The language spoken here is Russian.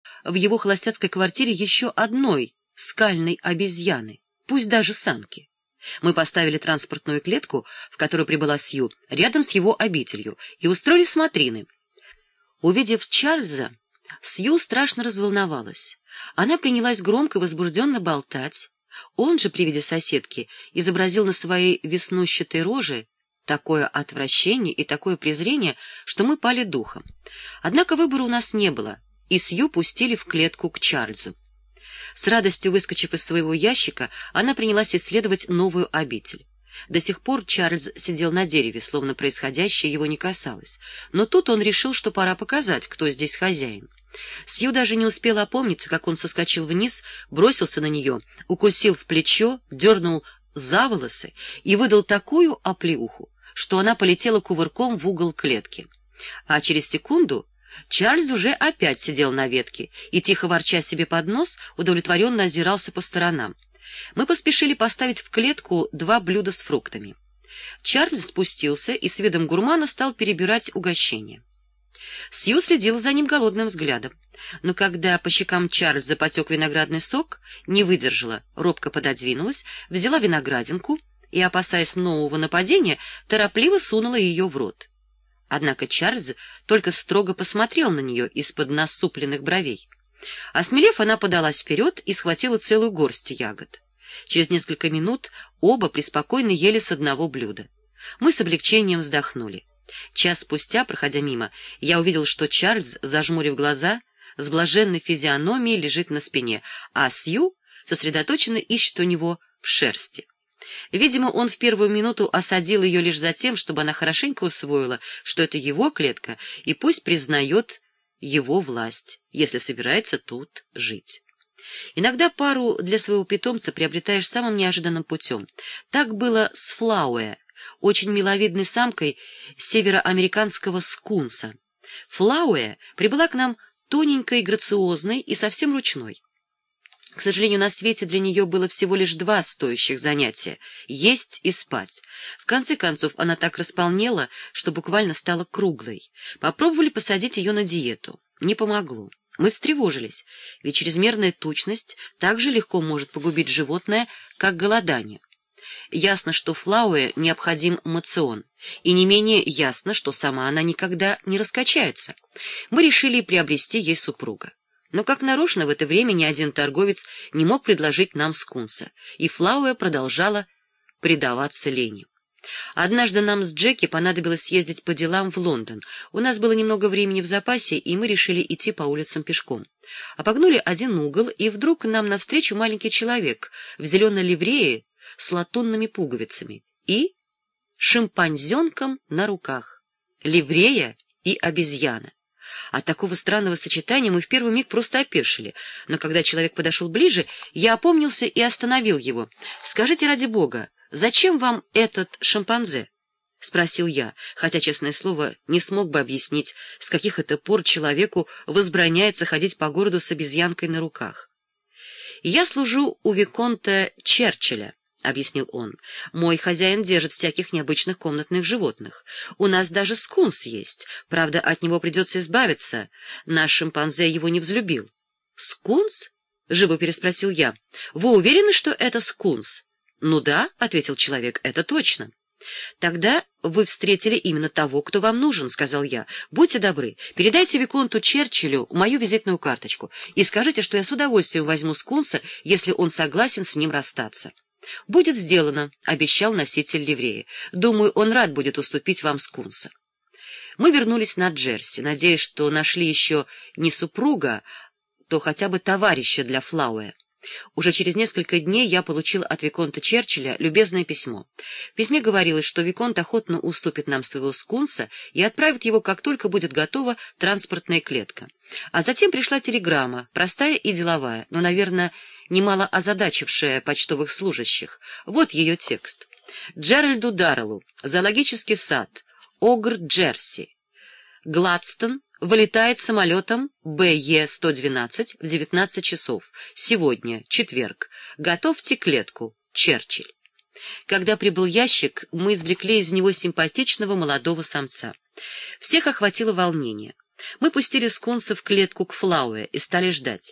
в его холостяцкой квартире еще одной скальной обезьяны, пусть даже самки. Мы поставили транспортную клетку, в которой прибыла Сью, рядом с его обителью, и устроили смотрины. Увидев Чарльза, Сью страшно разволновалась. Она принялась громко и возбужденно болтать. Он же при виде соседки изобразил на своей веснущатой роже такое отвращение и такое презрение, что мы пали духом. Однако выбора у нас не было, и Сью пустили в клетку к Чарльзу. С радостью выскочив из своего ящика, она принялась исследовать новую обитель. До сих пор Чарльз сидел на дереве, словно происходящее его не касалось. Но тут он решил, что пора показать, кто здесь хозяин. Сью даже не успела опомниться, как он соскочил вниз, бросился на нее, укусил в плечо, дернул за волосы и выдал такую оплеуху, что она полетела кувырком в угол клетки. А через секунду Чарльз уже опять сидел на ветке и, тихо ворча себе под нос, удовлетворенно озирался по сторонам. Мы поспешили поставить в клетку 2 блюда с фруктами. Чарльз спустился и с видом гурмана стал перебирать угощения. Сью следила за ним голодным взглядом, но когда по щекам Чарльза потек виноградный сок, не выдержала, робко пододвинулась, взяла виноградинку и, опасаясь нового нападения, торопливо сунула ее в рот. Однако Чарльз только строго посмотрел на нее из-под насупленных бровей. Осмелев, она подалась вперед и схватила целую горсть ягод. Через несколько минут оба преспокойно ели с одного блюда. Мы с облегчением вздохнули. Час спустя, проходя мимо, я увидел, что Чарльз, зажмурив глаза, с блаженной физиономией лежит на спине, а Сью сосредоточенно ищет у него в шерсти. Видимо, он в первую минуту осадил ее лишь за тем, чтобы она хорошенько усвоила, что это его клетка, и пусть признает его власть, если собирается тут жить. Иногда пару для своего питомца приобретаешь самым неожиданным путем. Так было с Флауэ, очень миловидной самкой североамериканского скунса. Флауэ прибыла к нам тоненькой, грациозной и совсем ручной. К сожалению, на свете для нее было всего лишь 2 стоящих занятия — есть и спать. В конце концов, она так располнела, что буквально стала круглой. Попробовали посадить ее на диету. Не помогло. Мы встревожились, ведь чрезмерная тучность так же легко может погубить животное, как голодание. Ясно, что Флауэ необходим мацион, и не менее ясно, что сама она никогда не раскачается. Мы решили приобрести ей супруга. Но как нарочно в это время ни один торговец не мог предложить нам скунса, и Флауэ продолжала предаваться лени. Однажды нам с Джеки понадобилось съездить по делам в Лондон. У нас было немного времени в запасе, и мы решили идти по улицам пешком. Обогнули один угол, и вдруг нам навстречу маленький человек в зеленой ливрее с латунными пуговицами и шимпанзенком на руках. Ливрея и обезьяна. От такого странного сочетания мы в первый миг просто опешили, но когда человек подошел ближе, я опомнился и остановил его. «Скажите, ради бога, зачем вам этот шимпанзе?» — спросил я, хотя, честное слово, не смог бы объяснить, с каких это пор человеку возбраняется ходить по городу с обезьянкой на руках. «Я служу у виконта Черчилля», — объяснил он. «Мой хозяин держит всяких необычных комнатных животных. У нас даже скунс есть. Правда, от него придется избавиться. Наш шимпанзе его не взлюбил». «Скунс?» — живо переспросил я. «Вы уверены, что это скунс?» «Ну да», — ответил человек, — «это точно». «Тогда вы встретили именно того, кто вам нужен», — сказал я. «Будьте добры, передайте виконту Черчиллю мою визитную карточку и скажите, что я с удовольствием возьму скунса, если он согласен с ним расстаться». «Будет сделано», — обещал носитель ливреи. «Думаю, он рад будет уступить вам скунса». Мы вернулись на Джерси, надеясь, что нашли еще не супруга, то хотя бы товарища для Флауэ. Уже через несколько дней я получил от виконта Черчилля любезное письмо. В письме говорилось, что виконт охотно уступит нам своего скунса и отправит его, как только будет готова транспортная клетка. А затем пришла телеграмма, простая и деловая, но, наверное, немало озадачившая почтовых служащих. Вот ее текст. Джеральду Дарреллу, зоологический сад, Огр, Джерси. Гладстон вылетает самолетом БЕ-112 в 19 часов. Сегодня, четверг. Готовьте клетку. Черчилль. Когда прибыл ящик, мы извлекли из него симпатичного молодого самца. Всех охватило волнение. Мы пустили скунса в клетку к Флауэ и стали ждать.